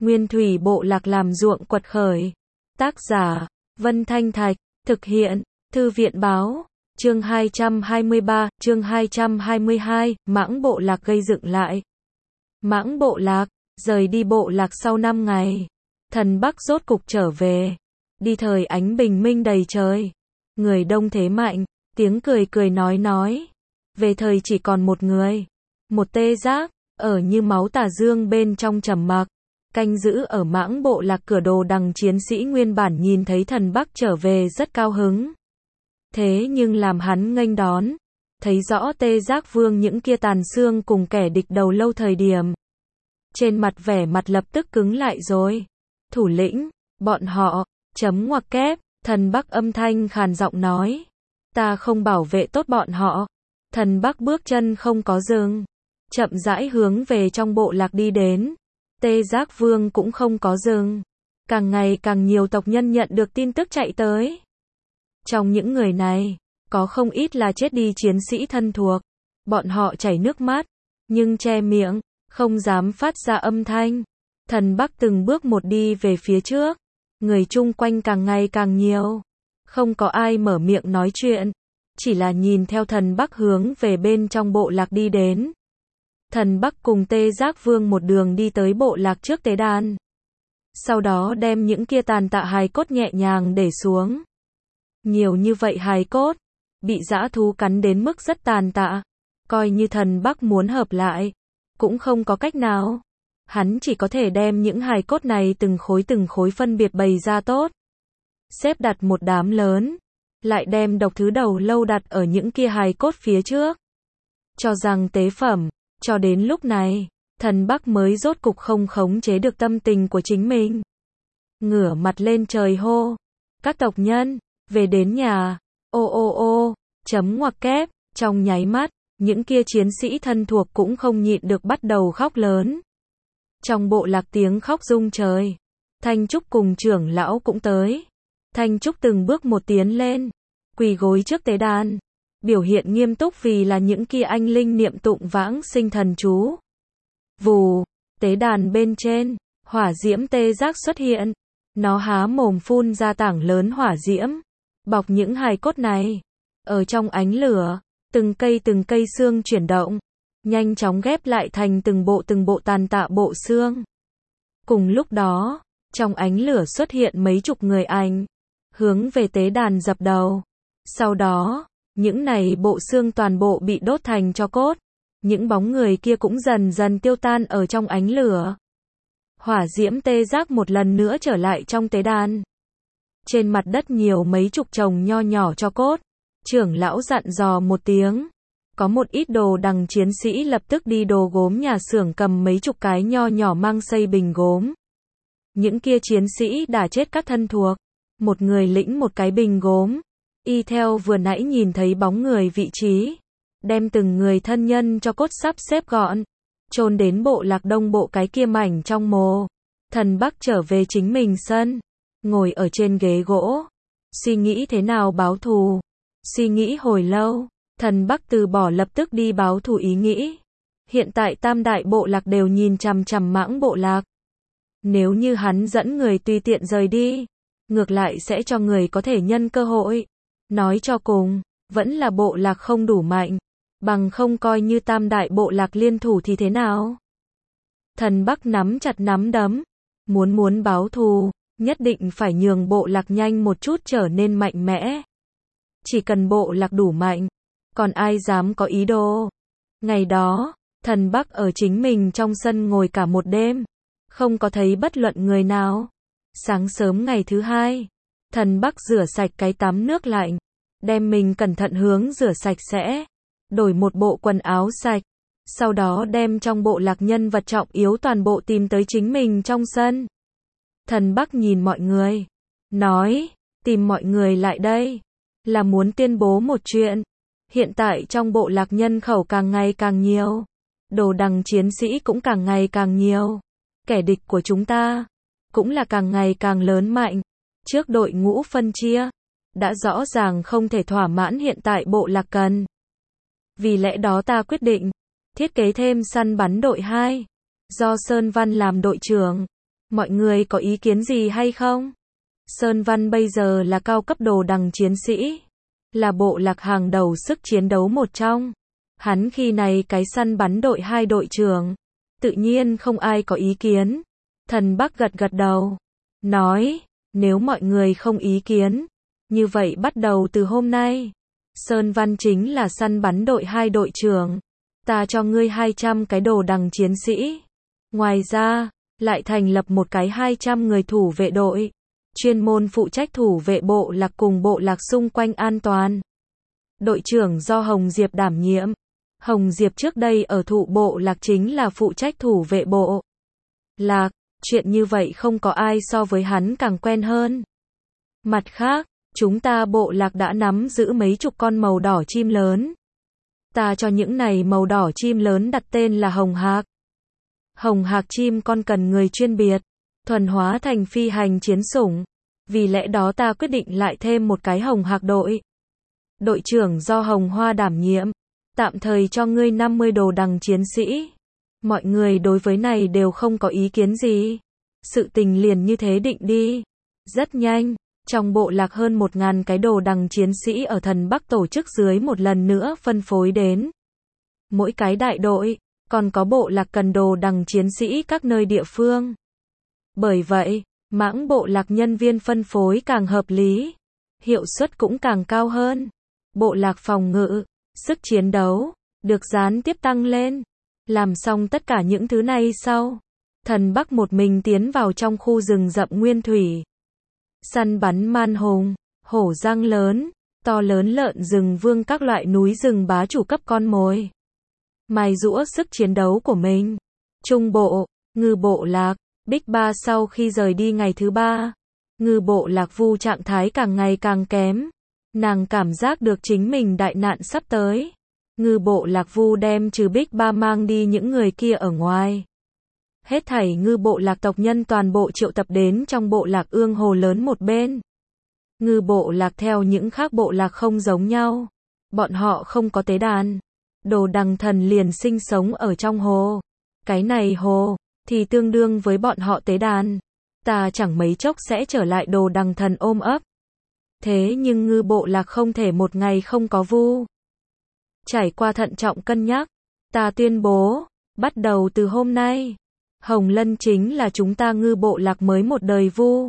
Nguyên thủy bộ lạc làm ruộng quật khởi. Tác giả, Vân Thanh Thạch, thực hiện, Thư viện báo, chương 223, chương 222, Mãng bộ lạc gây dựng lại. Mãng bộ lạc, rời đi bộ lạc sau 5 ngày. Thần Bắc rốt cục trở về. Đi thời ánh bình minh đầy trời. Người đông thế mạnh, tiếng cười cười nói. Về thời chỉ còn một người. Một tê giác, ở như máu tà dương bên trong trầm mặc. Canh giữ ở mãng bộ lạc cửa đồ đằng chiến sĩ nguyên bản nhìn thấy thần Bắc trở về rất cao hứng. Thế nhưng làm hắn nghênh đón, thấy rõ tê giác vương những kia tàn xương cùng kẻ địch đầu lâu thời điểm. Trên mặt vẻ mặt lập tức cứng lại rồi. Thủ lĩnh, bọn họ, chấm ngoặc kép, thần Bắc âm thanh khàn giọng nói. Ta không bảo vệ tốt bọn họ. Thần Bắc bước chân không có dừng. Chậm rãi hướng về trong bộ lạc đi đến. Tê giác vương cũng không có dừng. Càng ngày càng nhiều tộc nhân nhận được tin tức chạy tới. Trong những người này, có không ít là chết đi chiến sĩ thân thuộc. Bọn họ chảy nước mắt, nhưng che miệng, không dám phát ra âm thanh. Thần Bắc từng bước một đi về phía trước. Người chung quanh càng ngày càng nhiều. Không có ai mở miệng nói chuyện. Chỉ là nhìn theo thần Bắc hướng về bên trong bộ lạc đi đến. Thần Bắc cùng tê giác vương một đường đi tới bộ lạc trước tế đàn. Sau đó đem những kia tàn tạ hài cốt nhẹ nhàng để xuống. Nhiều như vậy hài cốt, bị dã thú cắn đến mức rất tàn tạ. Coi như thần Bắc muốn hợp lại, cũng không có cách nào. Hắn chỉ có thể đem những hài cốt này từng khối phân biệt bày ra tốt. Xếp đặt một đám lớn, lại đem độc thứ đầu lâu đặt ở những kia hài cốt phía trước. Cho rằng tế phẩm, cho đến lúc này, thần Bắc mới rốt cục không khống chế được tâm tình của chính mình. Ngửa mặt lên trời hô. Các tộc nhân, về đến nhà. Ô, chấm ngoặc kép, trong nháy mắt, những kia chiến sĩ thân thuộc cũng không nhịn được bắt đầu khóc lớn. Trong bộ lạc tiếng khóc rung trời. Thanh Trúc cùng trưởng lão cũng tới. Thanh Trúc từng bước một tiến lên, quỳ gối trước tế đàn, biểu hiện nghiêm túc vì là những kia anh linh niệm tụng vãng sinh thần chú. Vù, tế đàn bên trên, hỏa diễm tê giác xuất hiện. Nó há mồm phun ra tảng lớn hỏa diễm, bọc những hài cốt này. Ở trong ánh lửa, từng cây xương chuyển động, nhanh chóng ghép lại thành từng bộ tàn tạ bộ xương. Cùng lúc đó, trong ánh lửa xuất hiện mấy chục người ảnh, hướng về tế đàn dập đầu. Sau đó, những này bộ xương toàn bộ bị đốt thành tro cốt. Những bóng người kia cũng dần dần tiêu tan ở trong ánh lửa. Hỏa diễm tê giác một lần nữa trở lại trong tế đàn. Trên mặt đất nhiều mấy chục chồng nho nhỏ tro cốt. Trưởng lão dặn dò một tiếng. Có một ít đồ đằng chiến sĩ lập tức đi đồ gốm nhà xưởng cầm mấy chục cái nho nhỏ mang xây bình gốm. Những kia chiến sĩ đã chết các thân thuộc. Một người lĩnh một cái bình gốm. Y theo vừa nãy nhìn thấy bóng người vị trí. Đem từng người thân nhân cho cốt sắp xếp gọn. Chôn đến bộ lạc đông bộ cái kia mảnh trong mồ. Thần Bắc trở về chính mình sân. Ngồi ở trên ghế gỗ. Suy nghĩ thế nào báo thù. Suy nghĩ hồi lâu. Thần Bắc từ bỏ lập tức đi báo thù ý nghĩ. Hiện tại tam đại bộ lạc đều nhìn chằm chằm mãng bộ lạc. Nếu như hắn dẫn người tùy tiện rời đi, ngược lại sẽ cho người có thể nhân cơ hội. Nói cho cùng, vẫn là bộ lạc không đủ mạnh. Bằng không coi như tam đại bộ lạc liên thủ thì thế nào? Thần Bắc nắm chặt nắm đấm. Muốn báo thù, nhất định phải nhường bộ lạc nhanh một chút trở nên mạnh mẽ. Chỉ cần bộ lạc đủ mạnh, còn ai dám có ý đồ. Ngày đó, thần Bắc ở chính mình trong sân ngồi cả một đêm. Không có thấy bất luận người nào. Sáng sớm ngày thứ hai, thần Bắc rửa sạch cái tắm nước lạnh. Đem mình cẩn thận hướng rửa sạch sẽ. Đổi một bộ quần áo sạch. Sau đó đem trong bộ lạc nhân vật trọng yếu toàn bộ tìm tới chính mình trong sân. Thần Bắc nhìn mọi người. Nói, tìm mọi người lại đây. Là muốn tuyên bố một chuyện. Hiện tại trong bộ lạc nhân khẩu càng ngày càng nhiều. Đồ đằng chiến sĩ cũng càng ngày càng nhiều. Kẻ địch của chúng ta cũng là càng ngày càng lớn mạnh. Trước đội ngũ phân chia, đã rõ ràng không thể thỏa mãn hiện tại bộ lạc cần. Vì lẽ đó ta quyết định thiết kế thêm săn bắn đội 2, do Sơn Văn làm đội trưởng. Mọi người có ý kiến gì hay không? Sơn Văn bây giờ là cao cấp đồ đằng chiến sĩ, là bộ lạc hàng đầu sức chiến đấu một trong. Hắn khi này cái săn bắn đội 2 đội trưởng. Tự nhiên không ai có ý kiến. Thần Bắc gật gật đầu. Nói, nếu mọi người không ý kiến, như vậy bắt đầu từ hôm nay, Sơn Văn chính là săn bắn đội 2 đội trưởng. Ta cho ngươi 200 cái đồ đằng chiến sĩ. Ngoài ra, lại thành lập một cái 200 người thủ vệ đội, chuyên môn phụ trách thủ vệ bộ lạc cùng bộ lạc xung quanh an toàn. Đội trưởng do Hồng Diệp đảm nhiệm. Hồng Diệp trước đây ở thụ bộ lạc chính là phụ trách thủ vệ bộ lạc, chuyện như vậy không có ai so với hắn càng quen hơn. Mặt khác, chúng ta bộ lạc đã nắm giữ mấy chục con màu đỏ chim lớn. Ta cho những này màu đỏ chim lớn đặt tên là hồng hạc. Hồng hạc chim con cần người chuyên biệt, thuần hóa thành phi hành chiến sủng. Vì lẽ đó ta quyết định lại thêm một cái hồng hạc đội. Đội trưởng do Hồng Hoa đảm nhiệm. Tạm thời cho ngươi 50 đồ đằng chiến sĩ. Mọi người đối với này đều không có ý kiến gì. Sự tình liền như thế định đi. Rất nhanh, trong bộ lạc hơn 1.000 cái đồ đằng chiến sĩ ở Thần Bắc tổ chức dưới một lần nữa phân phối đến. Mỗi cái đại đội, còn có bộ lạc cần đồ đằng chiến sĩ các nơi địa phương. Bởi vậy, mãng bộ lạc nhân viên phân phối càng hợp lý, hiệu suất cũng càng cao hơn. Bộ lạc phòng ngự, sức chiến đấu, được gián tiếp tăng lên. Làm xong tất cả những thứ này sau, Thần Bắc một mình tiến vào trong khu rừng rậm nguyên thủy. Săn bắn man hùng, hổ răng lớn, to lớn lợn rừng vương các loại núi rừng bá chủ cấp con mồi. Mài giũa sức chiến đấu của mình. Trung bộ, ngư bộ lạc, Bích Ba sau khi rời đi ngày thứ 3, ngư bộ lạc Vu trạng thái càng ngày càng kém. Nàng cảm giác được chính mình đại nạn sắp tới. Ngư bộ lạc Vu đem trừ Bích Ba mang đi những người kia ở ngoài. Hết thảy ngư bộ lạc tộc nhân toàn bộ triệu tập đến trong bộ lạc ương hồ lớn một bên. Ngư bộ lạc theo những khác bộ lạc không giống nhau. Bọn họ không có tế đàn. Đồ đằng thần liền sinh sống ở trong hồ. Cái này hồ, thì tương đương với bọn họ tế đàn. Ta chẳng mấy chốc sẽ trở lại đồ đằng thần ôm ấp. Thế nhưng ngư bộ lạc không thể một ngày không có Vu. Trải qua thận trọng cân nhắc, ta tuyên bố, bắt đầu từ hôm nay, Hồng Lân chính là chúng ta ngư bộ lạc mới một đời Vu.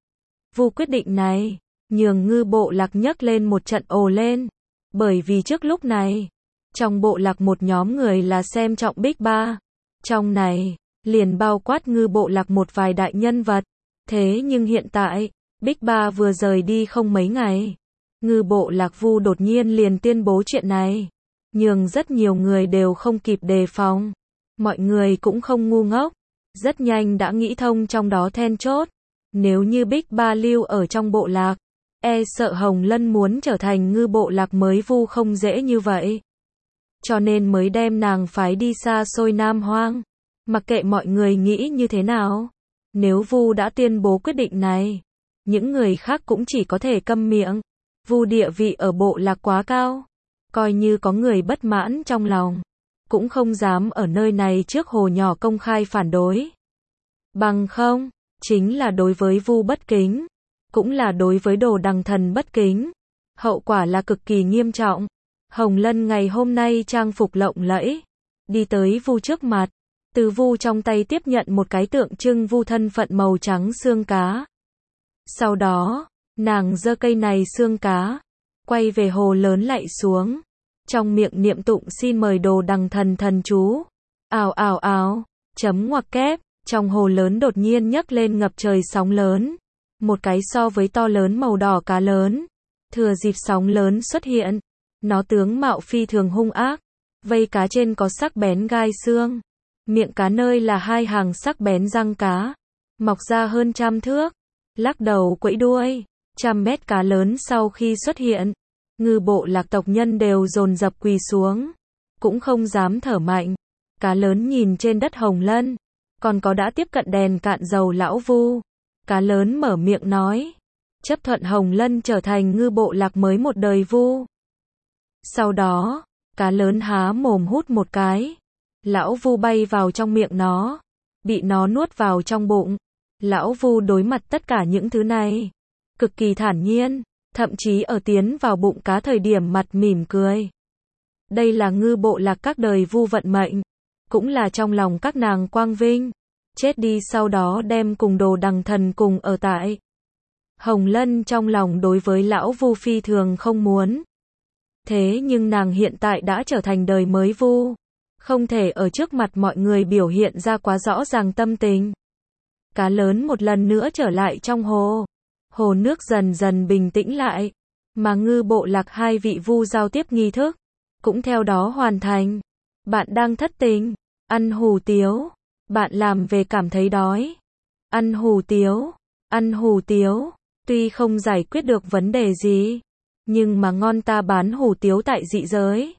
Vu quyết định này, nhường ngư bộ lạc nhấc lên một trận ồ lên. Bởi vì trước lúc này, trong bộ lạc một nhóm người là xem trọng Bích Ba. Trong này, liền bao quát ngư bộ lạc một vài đại nhân vật. Thế nhưng hiện tại, Bích Ba vừa rời đi không mấy ngày. Ngư bộ lạc Vu đột nhiên liền tuyên bố chuyện này. Nhưng rất nhiều người đều không kịp đề phòng. Mọi người cũng không ngu ngốc. Rất nhanh đã nghĩ thông trong đó then chốt. Nếu như Bích Ba lưu ở trong bộ lạc, e sợ Hồng Lân muốn trở thành ngư bộ lạc mới Vu không dễ như vậy. Cho nên mới đem nàng phái đi xa xôi Nam Hoang. Mặc kệ mọi người nghĩ như thế nào. Nếu Vu đã tuyên bố quyết định này, những người khác cũng chỉ có thể câm miệng. Vu địa vị ở bộ lạc quá cao. Coi như có người bất mãn trong lòng, cũng không dám ở nơi này trước hồ nhỏ công khai phản đối. Bằng không, chính là đối với Vu bất kính, cũng là đối với đồ đằng thần bất kính. Hậu quả là cực kỳ nghiêm trọng. Hồng Lân ngày hôm nay trang phục lộng lẫy, đi tới Vu trước mặt, từ Vu trong tay tiếp nhận một cái tượng trưng Vu thân phận màu trắng xương cá. Sau đó, nàng giơ cây này xương cá, quay về hồ lớn lạy xuống, trong miệng niệm tụng xin mời đồ đằng thần thần chú. Ào ào ào, chấm ngoặc kép, trong hồ lớn đột nhiên nhấc lên ngập trời sóng lớn. Một cái so với to lớn màu đỏ cá lớn, thừa dịp sóng lớn xuất hiện, nó tướng mạo phi thường hung ác, vây cá trên có sắc bén gai xương, miệng cá nơi là hai hàng sắc bén răng cá, mọc ra hơn 100 thước, lắc đầu quẫy đuôi, 100 mét cá lớn sau khi xuất hiện, ngư bộ lạc tộc nhân đều dồn dập quỳ xuống, cũng không dám thở mạnh. Cá lớn nhìn trên đất Hồng Lân, còn có đã tiếp cận đèn cạn dầu lão Vu. Cá lớn mở miệng nói, chấp thuận Hồng Lân trở thành ngư bộ lạc mới một đời Vu. Sau đó, cá lớn há mồm hút một cái, lão Vu bay vào trong miệng nó, bị nó nuốt vào trong bụng. Lão Vu đối mặt tất cả những thứ này, cực kỳ thản nhiên, thậm chí ở tiến vào bụng cá thời điểm mặt mỉm cười. Đây là Ngư Bộ Lạc các đời Vu vận mệnh, cũng là trong lòng các nàng quang vinh. Chết đi sau đó đem cùng Đồ Đằng Thần cùng ở tại. Hồng Lân trong lòng đối với lão Vu phi thường không muốn. Thế nhưng nàng hiện tại đã trở thành đời mới Vu, không thể ở trước mặt mọi người biểu hiện ra quá rõ ràng tâm tình. Cá lớn một lần nữa trở lại trong hồ. Hồ nước dần dần bình tĩnh lại, mà Ngư Bộ Lạc hai vị Vu giao tiếp nghi thức cũng theo đó hoàn thành. Bạn đang thất tình, ăn hủ tiếu. Bạn làm về cảm thấy đói, ăn hủ tiếu, ăn hủ tiếu. Tuy không giải quyết được vấn đề gì, nhưng mà ngon, ta bán hủ tiếu tại dị giới.